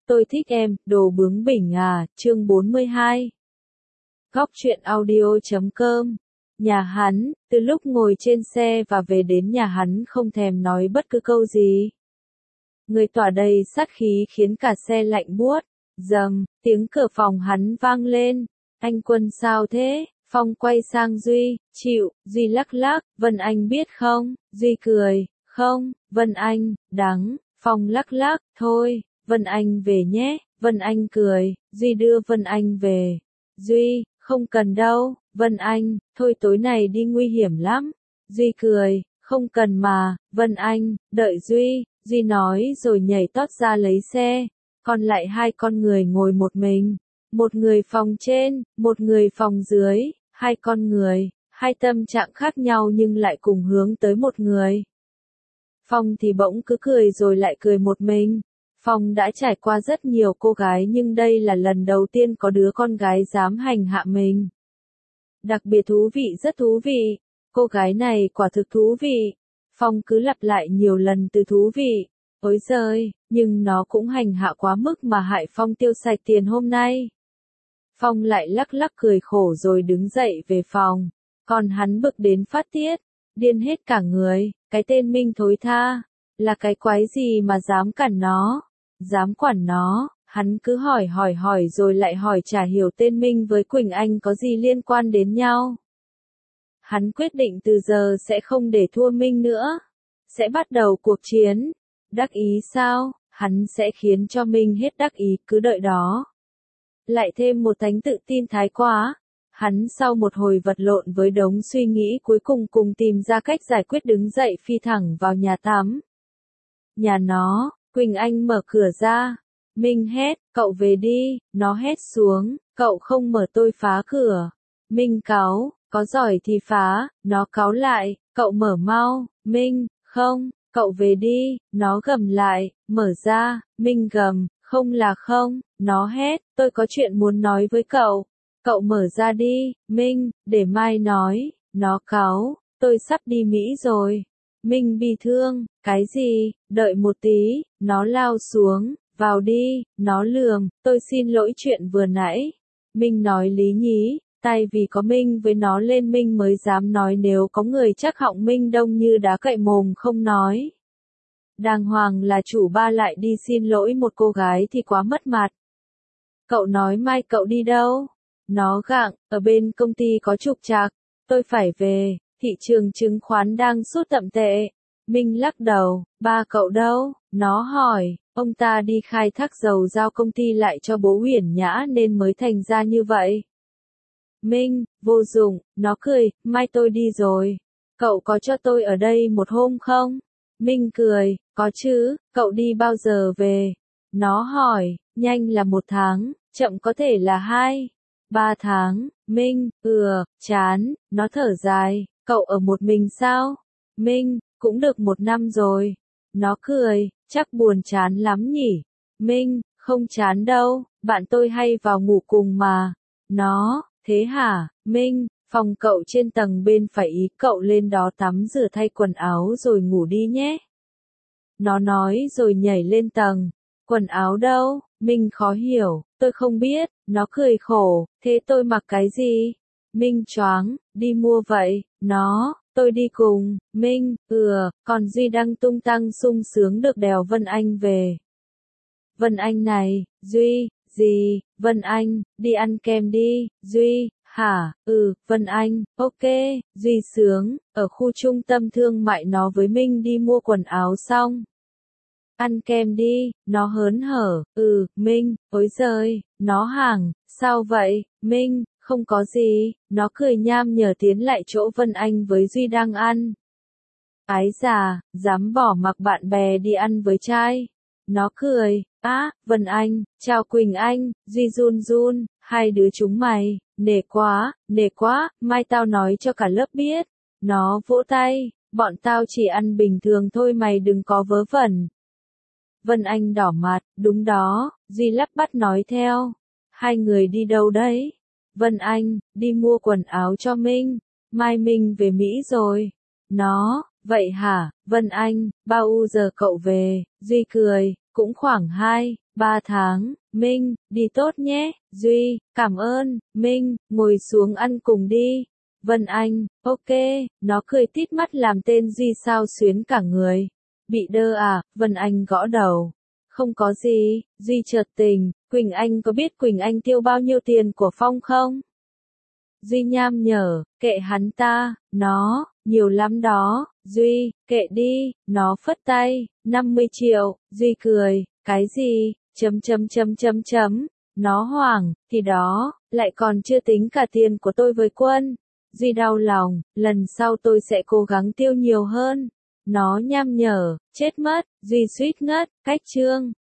Tôi thích em, đồ bướng bỉnh à, chương 42. Góc truyện audio.com. Nhà hắn, từ lúc ngồi trên xe và về đến nhà hắn không thèm nói bất cứ câu gì. Người tỏa đầy sát khí khiến cả xe lạnh buốt. Dầm, tiếng cửa phòng hắn vang lên. Anh Quân sao thế? Phong quay sang Duy, chịu, Duy lắc lắc, Vân Anh biết không? Duy cười, không, Vân Anh, đắng, Phong lắc lắc, thôi, Vân Anh về nhé, Vân Anh cười, Duy đưa Vân Anh về. Duy, không cần đâu, Vân Anh, thôi tối này đi nguy hiểm lắm. Duy cười, không cần mà, Vân Anh, đợi Duy, Duy nói rồi nhảy tót ra lấy xe, còn lại hai con người ngồi một mình. Một người phòng trên, một người phòng dưới, hai con người, hai tâm trạng khác nhau nhưng lại cùng hướng tới một người. Phong thì bỗng cứ cười rồi lại cười một mình. Phong đã trải qua rất nhiều cô gái nhưng đây là lần đầu tiên có đứa con gái dám hành hạ mình. Đặc biệt thú vị, rất thú vị. Cô gái này quả thực thú vị. Phong cứ lặp lại nhiều lần từ thú vị. Ôi giời, nhưng nó cũng hành hạ quá mức mà hại Phong tiêu sạch tiền hôm nay. Phong lại lắc lắc cười khổ rồi đứng dậy về phòng. Còn hắn bực đến phát tiết, điên hết cả người, cái tên Minh thối tha, là cái quái gì mà dám cản nó, dám quản nó, hắn cứ hỏi rồi lại hỏi chả hiểu tên Minh với Quỳnh Anh có gì liên quan đến nhau. Hắn quyết định từ giờ sẽ không để thua Minh nữa, sẽ bắt đầu cuộc chiến. Đắc ý sao, hắn sẽ khiến cho Minh hết đắc ý, cứ đợi đó. Lại thêm một tánh tự tin thái quá. Hắn sau một hồi vật lộn với đống suy nghĩ cuối cùng tìm ra cách giải quyết đứng dậy phi thẳng vào nhà tắm. Nhà nó, Quỳnh Anh mở cửa ra. Minh hét, cậu về đi, nó hét xuống, cậu không mở tôi phá cửa. Minh cáu, có giỏi thì phá, nó cáu lại, cậu mở mau, Minh, không, cậu về đi, nó gầm lại, mở ra, Minh gầm, không là không, nó hét, tôi có chuyện muốn nói với cậu. Cậu mở ra đi, Minh, để mai nói, nó cáu, tôi sắp đi Mỹ rồi. Minh bi thương, cái gì, đợi một tí, nó lao xuống, vào đi, nó lườm, tôi xin lỗi chuyện vừa nãy. Minh nói lý nhí, tại vì có Minh với nó lên Minh mới dám nói, nếu có người chắc họng Minh đông như đá cậy mồm không nói. Đàng hoàng là chủ ba lại đi xin lỗi một cô gái thì quá mất mặt. Cậu nói mai cậu đi đâu? Nó gặng, ở bên công ty có trục trặc, tôi phải về, thị trường chứng khoán đang sút tậm tệ. Minh lắc đầu, ba cậu đâu? Nó hỏi, ông ta đi khai thác dầu giao công ty lại cho bố Uyển Nhã nên mới thành ra như vậy. Minh, vô dụng, nó cười, mai tôi đi rồi. Cậu có cho tôi ở đây một hôm không? Minh cười, có chứ, cậu đi bao giờ về? Nó hỏi, nhanh là 1 tháng, chậm có thể là 2, 3 tháng, Minh, chán, nó thở dài, cậu ở một mình sao? Minh, cũng được 1 năm rồi. Nó cười, chắc buồn chán lắm nhỉ? Minh, không chán đâu, bạn tôi hay vào ngủ cùng mà. Nó, thế hả? Minh, phòng cậu trên tầng bên phải, ý cậu lên đó tắm rửa thay quần áo rồi ngủ đi nhé. Nó nói rồi nhảy lên tầng. Quần áo đâu? Minh khó hiểu, tôi không biết. Nó cười khổ, thế tôi mặc cái gì? Minh choáng, đi mua vậy. Nó, tôi đi cùng. Minh, còn Duy đang tung tăng sung sướng được đèo Vân Anh về. Vân Anh này, Duy, gì? Vân Anh, đi ăn kem đi. Duy, hả? Vân Anh, ok. Duy sướng, ở khu trung tâm thương mại nó với Minh đi mua quần áo xong. Ăn kem đi, nó hớn hở, Minh, ối giời, nó hàng, sao vậy, Minh, không có gì, nó cười nham nhở tiến lại chỗ Vân Anh với Duy đang ăn. Ái già, dám bỏ mặc bạn bè đi ăn với trai. Nó cười, Vân Anh, chào Quỳnh Anh, Duy run run, hai đứa chúng mày, nể quá, mai tao nói cho cả lớp biết. Nó vỗ tay, bọn tao chỉ ăn bình thường thôi, mày đừng có vớ vẩn. Vân Anh đỏ mặt, đúng đó, Duy lắp bắp nói theo. Hai người đi đâu đấy? Vân Anh, đi mua quần áo cho Minh, mai Minh về Mỹ rồi. Nó, vậy hả, Vân Anh, bao giờ cậu về? Duy cười, cũng khoảng 2-3 tháng, Minh, đi tốt nhé, Duy, cảm ơn, Minh, ngồi xuống ăn cùng đi. Vân Anh, ok, nó cười tít mắt làm tên Duy xao xuyến cả người. Bị đơ à, Vân Anh gõ đầu. Không có gì, Duy chợt tình, Quỳnh Anh có biết Quỳnh Anh tiêu bao nhiêu tiền của Phong không? Duy nham nhở, kệ hắn ta, nó, nhiều lắm đó, Duy, kệ đi, nó phất tay, 50 triệu, Duy cười, cái gì, nó hoảng, thì đó, lại còn chưa tính cả tiền của tôi với Quân. Duy đau lòng, lần sau tôi sẽ cố gắng tiêu nhiều hơn. Nó nham nhở, chết mất, Duy suýt ngất, cách chương.